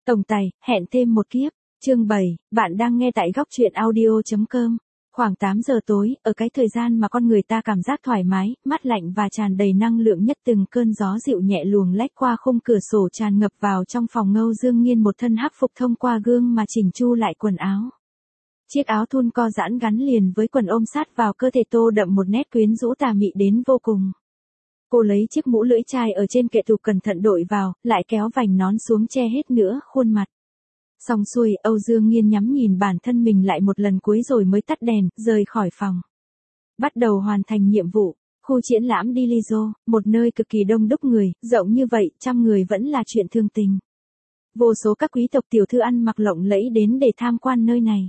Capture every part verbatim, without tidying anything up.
Tổng tài, hẹn thêm một kiếp. Chương bảy, bạn đang nghe tại góc truyện audio.com. Khoảng tám giờ tối, ở cái thời gian mà con người ta cảm giác thoải mái, mát lạnh và tràn đầy năng lượng nhất, từng cơn gió dịu nhẹ luồng lách qua khung cửa sổ tràn ngập vào trong phòng. Ngâu Dương Nghiên một thân hắc phục thông qua gương mà chỉnh chu lại quần áo. Chiếc áo thun co giãn gắn liền với quần ôm sát vào cơ thể, tô đậm một nét quyến rũ tà mị đến vô cùng. Cô lấy chiếc mũ lưỡi chai ở trên kệ tủ cẩn thận đội vào, lại kéo vành nón xuống che hết nữa khuôn mặt. Xong xuôi, Âu Dương Nghiên nhắm nhìn bản thân mình lại một lần cuối rồi mới tắt đèn, rời khỏi phòng. Bắt đầu hoàn thành nhiệm vụ. Khu triển lãm Dilizo, một nơi cực kỳ đông đúc người, rộng như vậy, trăm người vẫn là chuyện thường tình. Vô số các quý tộc tiểu thư ăn mặc lộng lẫy đến để tham quan nơi này.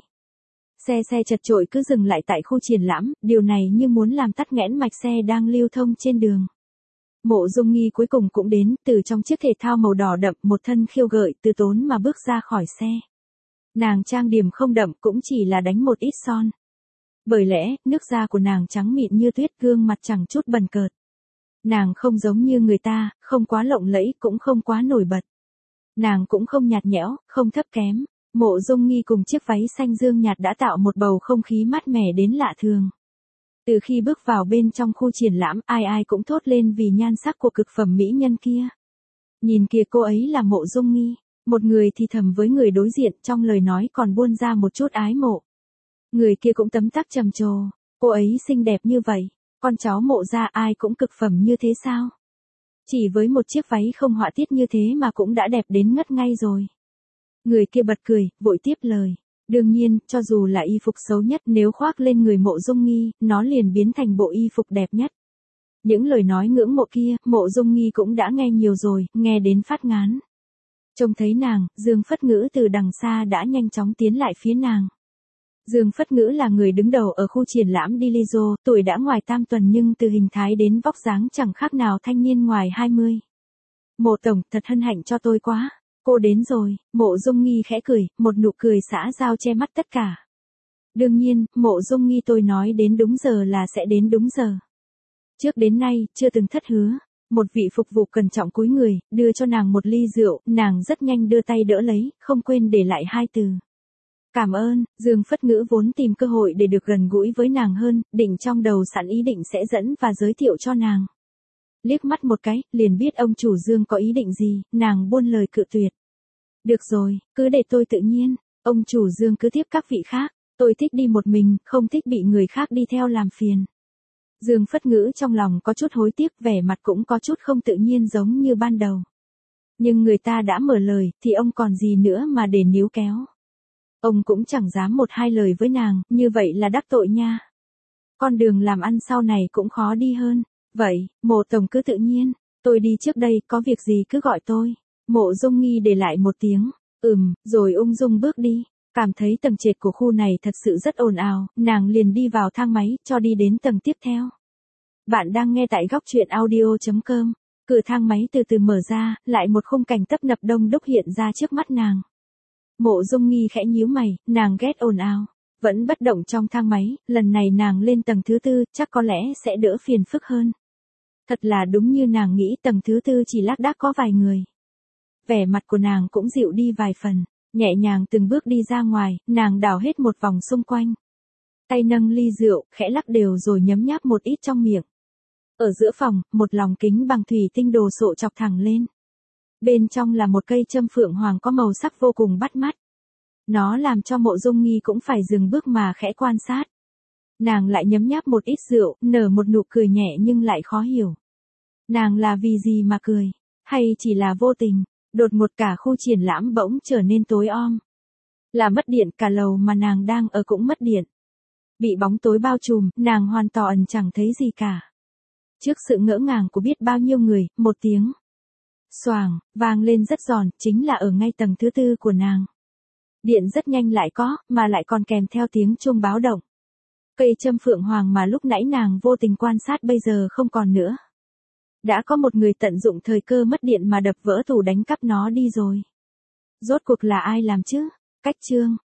Xe xe chật chội cứ dừng lại tại khu triển lãm, điều này như muốn làm tắc nghẽn mạch xe đang lưu thông trên đường. Mộ Dung Nghi cuối cùng cũng đến, từ trong chiếc thể thao màu đỏ đậm, một thân khiêu gợi từ tốn mà bước ra khỏi xe. Nàng trang điểm không đậm, cũng chỉ là đánh một ít son. Bởi lẽ, nước da của nàng trắng mịn như tuyết, gương mặt chẳng chút bần cợt. Nàng không giống như người ta, không quá lộng lẫy, cũng không quá nổi bật. Nàng cũng không nhạt nhẽo, không thấp kém. Mộ Dung Nghi cùng chiếc váy xanh dương nhạt đã tạo một bầu không khí mát mẻ đến lạ thường. Từ khi bước vào bên trong khu triển lãm, ai ai cũng thốt lên vì nhan sắc của cực phẩm mỹ nhân kia. Nhìn kìa, cô ấy là Mộ Dung Nghi. Một người thì thầm với người đối diện, trong lời nói còn buôn ra một chút ái mộ. Người kia cũng tấm tắc trầm trồ. Cô ấy xinh đẹp như vậy, con cháu Mộ gia ai cũng cực phẩm như thế sao? Chỉ với một chiếc váy không họa tiết như thế mà cũng đã đẹp đến ngất ngay rồi. Người kia bật cười, vội tiếp lời. Đương nhiên, cho dù là y phục xấu nhất, nếu khoác lên người Mộ Dung Nghi, nó liền biến thành bộ y phục đẹp nhất. Những lời nói ngưỡng mộ kia, Mộ Dung Nghi cũng đã nghe nhiều rồi, nghe đến phát ngán. Trông thấy nàng, Dương Phất Ngữ từ đằng xa đã nhanh chóng tiến lại phía nàng. Dương Phất Ngữ là người đứng đầu ở khu triển lãm Dilizo, tuổi đã ngoài tam tuần nhưng từ hình thái đến vóc dáng chẳng khác nào thanh niên ngoài hai mươi. Mộ tổng, thật hân hạnh cho tôi quá. Cô đến rồi. Mộ Dung Nghi khẽ cười, một nụ cười xã giao che mắt tất cả. Đương nhiên, Mộ Dung Nghi, tôi nói đến đúng giờ là sẽ đến đúng giờ. Trước đến nay, chưa từng thất hứa. Một vị phục vụ cẩn trọng cúi người, đưa cho nàng một ly rượu, nàng rất nhanh đưa tay đỡ lấy, không quên để lại hai từ. Cảm ơn. Dương Phất Ngữ vốn tìm cơ hội để được gần gũi với nàng hơn, định trong đầu sẵn ý định sẽ dẫn và giới thiệu cho nàng. Liếc mắt một cái, liền biết ông chủ Dương có ý định gì, nàng buôn lời cự tuyệt. Được rồi, cứ để tôi tự nhiên. Ông chủ Dương cứ tiếp các vị khác. Tôi thích đi một mình, không thích bị người khác đi theo làm phiền. Dương Phất Ngữ trong lòng có chút hối tiếc, vẻ mặt cũng có chút không tự nhiên giống như ban đầu. Nhưng người ta đã mở lời, thì ông còn gì nữa mà để níu kéo. Ông cũng chẳng dám một hai lời với nàng, như vậy là đắc tội nha. Con đường làm ăn sau này cũng khó đi hơn. Vậy, Mộ tổng cứ tự nhiên. Tôi đi trước đây, có việc gì cứ gọi tôi. Mộ Dung Nghi để lại một tiếng, ừm, rồi ung dung bước đi. Cảm thấy tầng trệt của khu này thật sự rất ồn ào, nàng liền đi vào thang máy, cho đi đến tầng tiếp theo. Bạn đang nghe tại góc truyện audio.com. Cửa thang máy từ từ mở ra, lại một khung cảnh tấp nập đông đúc hiện ra trước mắt nàng. Mộ Dung Nghi khẽ nhíu mày, nàng ghét ồn ào. Vẫn bất động trong thang máy, lần này nàng lên tầng thứ tư, chắc có lẽ sẽ đỡ phiền phức hơn. Thật là đúng như nàng nghĩ, tầng thứ tư chỉ lác đác có vài người. Vẻ mặt của nàng cũng dịu đi vài phần, nhẹ nhàng từng bước đi ra ngoài, nàng đảo hết một vòng xung quanh. Tay nâng ly rượu, khẽ lắc đều rồi nhấm nháp một ít trong miệng. Ở giữa phòng, một lòng kính bằng thủy tinh đồ sộ chọc thẳng lên. Bên trong là một cây châm phượng hoàng có màu sắc vô cùng bắt mắt. Nó làm cho Mộ Dung Nghi cũng phải dừng bước mà khẽ quan sát. Nàng lại nhấm nháp một ít rượu, nở một nụ cười nhẹ nhưng lại khó hiểu. Nàng là vì gì mà cười? Hay chỉ là vô tình? Đột ngột cả khu triển lãm bỗng trở nên tối om. Là mất điện, cả lầu mà nàng đang ở cũng mất điện. Bị bóng tối bao trùm, nàng hoàn toàn chẳng thấy gì cả. Trước sự ngỡ ngàng của biết bao nhiêu người, một tiếng xoàng vang lên rất giòn, chính là ở ngay tầng thứ tư của nàng. Điện rất nhanh lại có, mà lại còn kèm theo tiếng chuông báo động. Cây châm phượng hoàng mà lúc nãy nàng vô tình quan sát bây giờ không còn nữa. Đã có một người tận dụng thời cơ mất điện mà đập vỡ tủ đánh cắp nó đi rồi. Rốt cuộc là ai làm chứ? Cách chương.